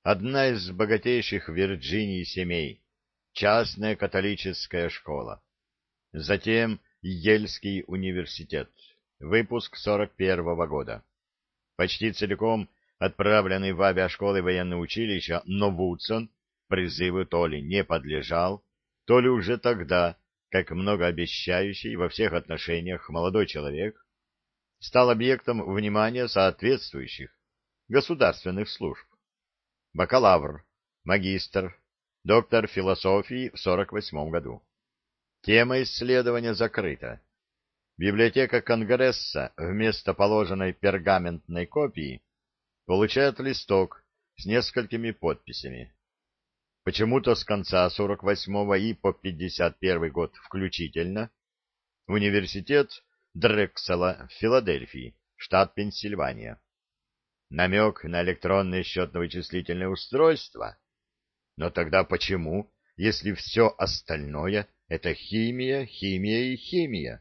одна из богатейших в Вирджинии семей, частная католическая школа. Затем Йельский университет, выпуск 41-го года. Почти целиком отправленный в авиашколы и военное училище, но Вудсон призыву то ли не подлежал, то ли уже тогда, как многообещающий во всех отношениях молодой человек, стал объектом внимания соответствующих государственных служб. Бакалавр, магистр, доктор философии в 48 году. Тема исследования закрыта. Библиотека Конгресса вместо положенной пергаментной копии получает листок с несколькими подписями. Почему-то с конца 48-го и по 51 год включительно университет Дрексела в Филадельфии, штат Пенсильвания. Намек на электронное счетно-вычислительное устройство? Но тогда почему, если все остальное — это химия, химия и химия?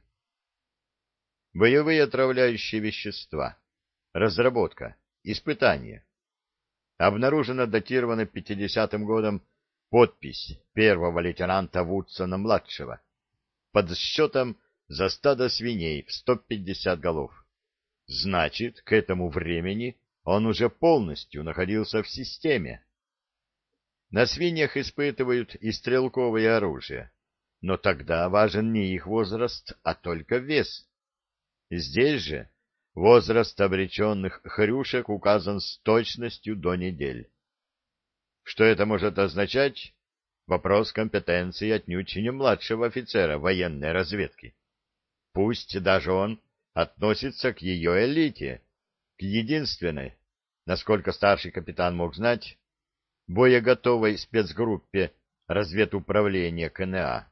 Боевые отравляющие вещества. Разработка. Испытание. Обнаружена датирована 50-м годом подпись первого лейтенанта Вудсона-младшего под счетом за стадо свиней в 150 голов. Значит, к этому времени он уже полностью находился в системе. На свиньях испытывают и стрелковое оружие, но тогда важен не их возраст, а только вес. Здесь же возраст обреченных хрюшек указан с точностью до недель. Что это может означать? Вопрос компетенции отнюдь не младшего офицера военной разведки. Пусть даже он относится к ее элите, к единственной, насколько старший капитан мог знать, боеготовой спецгруппе разведуправления КНА.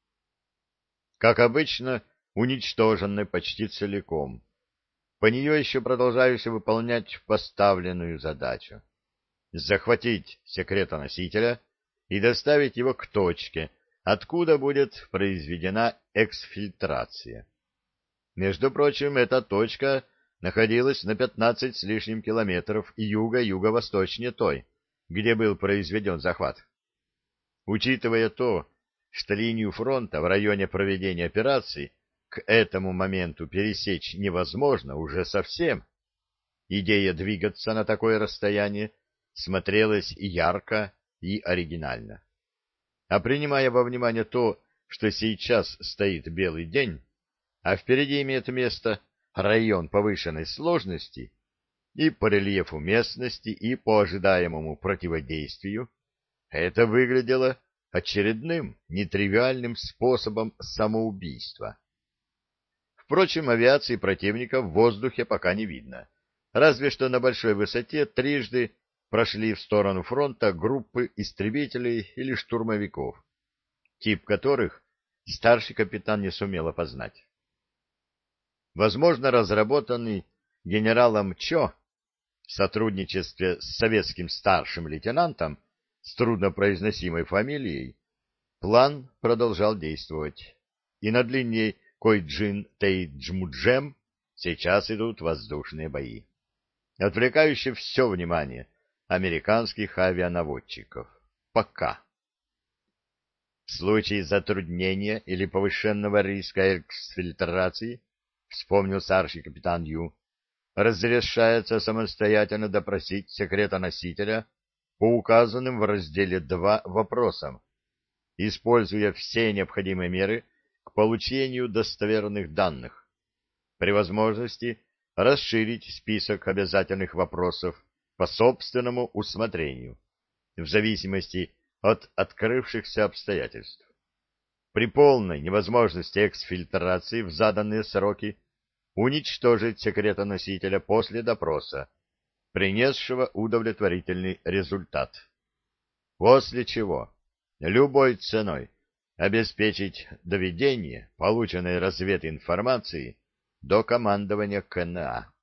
Как обычно, уничтоженной почти целиком. По нее еще продолжающий выполнять поставленную задачу. Захватить секретоносителя и доставить его к точке, откуда будет произведена эксфильтрация. Между прочим, эта точка находилась на 15 с лишним километров юго-юго-восточнее той, где был произведен захват. Учитывая то, что линию фронта в районе проведения операции к этому моменту пересечь невозможно уже совсем, идея двигаться на такое расстояние смотрелась и ярко, и оригинально. А принимая во внимание то, что сейчас стоит белый день, а впереди имеет место район повышенной сложности и по рельефу местности, и по ожидаемому противодействию, это выглядело очередным нетривиальным способом самоубийства. Впрочем, авиации противника в воздухе пока не видно, разве что на большой высоте трижды прошли в сторону фронта группы истребителей или штурмовиков, тип которых старший капитан не сумел опознать. Возможно, разработанный генералом Чо в сотрудничестве с советским старшим лейтенантом с труднопроизносимой фамилией, план продолжал действовать, и над линией Койджин-Тейджмуджем сейчас идут воздушные бои, отвлекающие все внимание американских авианаводчиков. Пока. В случае затруднения или повышенного риска эксфильтрации, вспомнил старший капитан Ю, разрешается самостоятельно допросить секретоносителя по указанным в разделе 2 вопросам, используя все необходимые меры к получению достоверных данных. При возможности расширить список обязательных вопросов по собственному усмотрению, в зависимости от открывшихся обстоятельств. При полной невозможности эксфильтрации в заданные сроки уничтожить секретоносителя после допроса, принесшего удовлетворительный результат. После чего любой ценой обеспечить доведение полученной развединформации до командования КНА.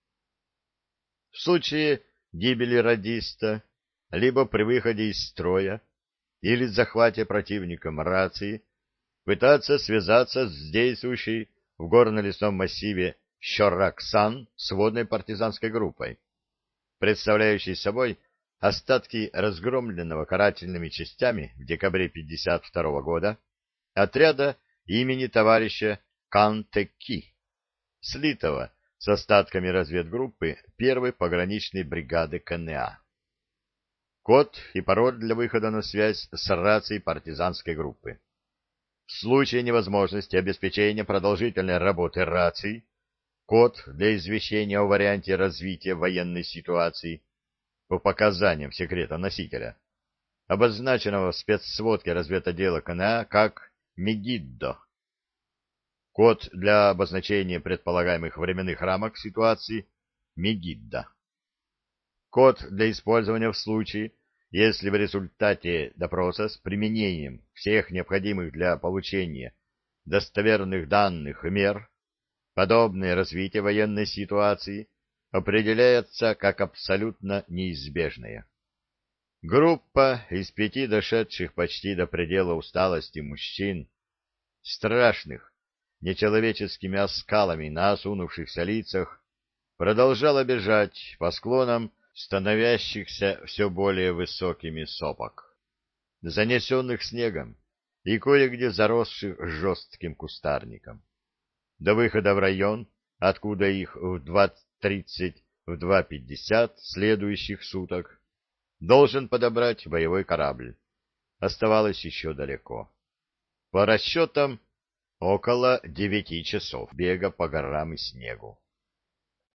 В случае гибели радиста, либо при выходе из строя или захвате противником рации, пытаться связаться с действующей в горно-лесном массиве Щораксан сводной партизанской группой, представляющей собой остатки разгромленного карательными частями в декабре 1952 года отряда имени товарища Кантеки, слитого с остатками разведгруппы первой пограничной бригады КНА. Код и пароль для выхода на связь с рацией партизанской группы. В случае невозможности обеспечения продолжительной работы раций, код для извещения о варианте развития военной ситуации по показаниям секретоносителя, обозначенного в спецсводке разведотдела КНА как МЕГИДДО. Код для обозначения предполагаемых временных рамок ситуации МЕГИДДО. Код для использования в случае, если в результате допроса с применением всех необходимых для получения достоверных данных и мер подобное развитие военной ситуации определяется как абсолютно неизбежное. Группа из 5 дошедших почти до предела усталости мужчин, страшных, нечеловеческими оскалами на осунувшихся лицах, продолжала бежать по склонам становящихся все более высокими сопок, занесенных снегом и кое-где заросших жестким кустарником, до выхода в район, откуда их в 2:30, в 2:50 следующих суток должен подобрать боевой корабль. Оставалось еще далеко. По расчетам, около 9 часов бега по горам и снегу.